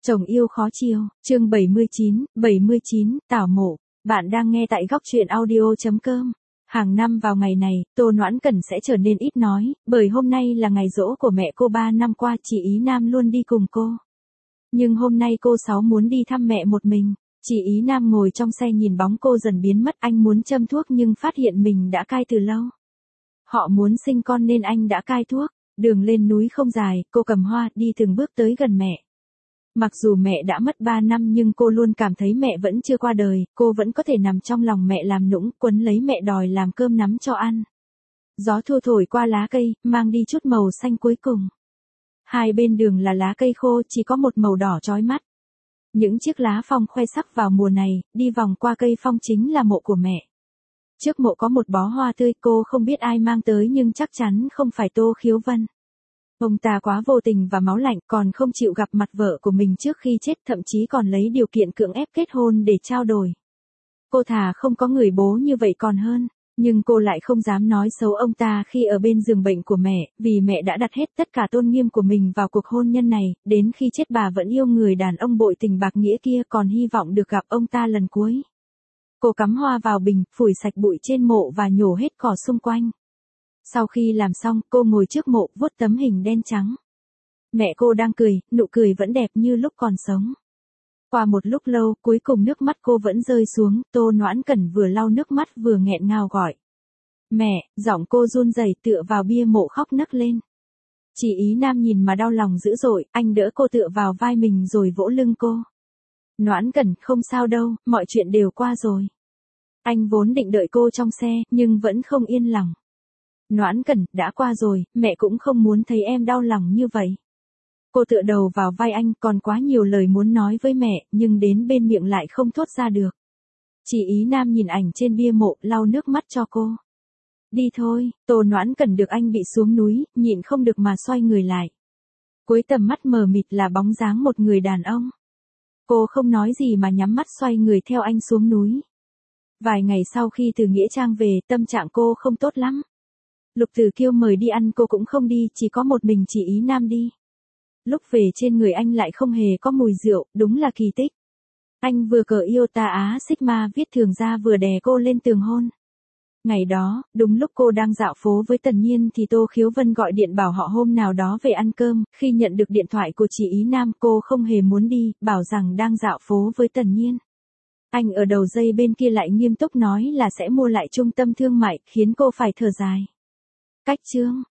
Chồng yêu khó chiều, chương 79, tảo mộ. Bạn đang nghe tại góc truyện audio.com. Hàng năm vào ngày này, Tô Noãn Cẩn sẽ trở nên ít nói, bởi hôm nay là ngày giỗ của mẹ cô. 3 năm qua chị Ý Nam luôn đi cùng cô. Nhưng hôm nay cô Sáu muốn đi thăm mẹ một mình. Chị Ý Nam ngồi trong xe nhìn bóng cô dần biến mất. Anh muốn châm thuốc nhưng phát hiện mình đã cai từ lâu. Họ muốn sinh con nên anh đã cai thuốc. Đường lên núi không dài, cô cầm hoa đi từng bước tới gần mẹ. Mặc dù mẹ đã mất 3 năm nhưng cô luôn cảm thấy mẹ vẫn chưa qua đời, cô vẫn có thể nằm trong lòng mẹ làm nũng, quấn lấy mẹ đòi làm cơm nắm cho ăn. Gió thu thổi qua lá cây, mang đi chút màu xanh cuối cùng. Hai bên đường là lá cây khô, chỉ có một màu đỏ chói mắt. Những chiếc lá phong khoe sắc vào mùa này, đi vòng qua cây phong chính là mộ của mẹ. Trước mộ có một bó hoa tươi, cô không biết ai mang tới nhưng chắc chắn không phải Tô Khiếu Vân. Ông ta quá vô tình và máu lạnh, còn không chịu gặp mặt vợ của mình trước khi chết, thậm chí còn lấy điều kiện cưỡng ép kết hôn để trao đổi. Cô thà không có người bố như vậy còn hơn, nhưng cô lại không dám nói xấu ông ta khi ở bên giường bệnh của mẹ, vì mẹ đã đặt hết tất cả tôn nghiêm của mình vào cuộc hôn nhân này, đến khi chết bà vẫn yêu người đàn ông bội tình bạc nghĩa kia, còn hy vọng được gặp ông ta lần cuối. Cô cắm hoa vào bình, phủi sạch bụi trên mộ và nhổ hết cỏ xung quanh. Sau khi làm xong, cô ngồi trước mộ, vuốt tấm hình đen trắng. Mẹ cô đang cười, nụ cười vẫn đẹp như lúc còn sống. Qua một lúc lâu, cuối cùng nước mắt cô vẫn rơi xuống, Tô Noãn Cẩn vừa lau nước mắt vừa nghẹn ngào gọi. Mẹ, giọng cô run rẩy tựa vào bia mộ khóc nấc lên. Chị Ý Nam nhìn mà đau lòng dữ dội, anh đỡ cô tựa vào vai mình rồi vỗ lưng cô. Noãn Cẩn, không sao đâu, mọi chuyện đều qua rồi. Anh vốn định đợi cô trong xe, nhưng vẫn không yên lòng. Noãn Cẩn, đã qua rồi, mẹ cũng không muốn thấy em đau lòng như vậy. Cô tựa đầu vào vai anh, còn quá nhiều lời muốn nói với mẹ, nhưng đến bên miệng lại không thốt ra được. Chị Ý Nam nhìn ảnh trên bia mộ, lau nước mắt cho cô. Đi thôi, Tô Noãn Cẩn được anh bị xuống núi, nhịn không được mà xoay người lại. Cuối tầm mắt mờ mịt là bóng dáng một người đàn ông. Cô không nói gì mà nhắm mắt xoay người theo anh xuống núi. Vài ngày sau khi từ Nghĩa Trang về, tâm trạng cô không tốt lắm. Lục Tử Kiêu mời đi ăn cô cũng không đi, chỉ có một mình chị Ý Nam đi. Lúc về trên người anh lại không hề có mùi rượu, đúng là kỳ tích. Anh vừa cờ Iota Á Sigma viết thường ra vừa đè cô lên tường hôn. Ngày đó, đúng lúc cô đang dạo phố với Tần Nhiên thì Tô Khiếu Vân gọi điện bảo họ hôm nào đó về ăn cơm, khi nhận được điện thoại của chị Ý Nam cô không hề muốn đi, bảo rằng đang dạo phố với Tần Nhiên. Anh ở đầu dây bên kia lại nghiêm túc nói là sẽ mua lại trung tâm thương mại, khiến cô phải thở dài. Cách chương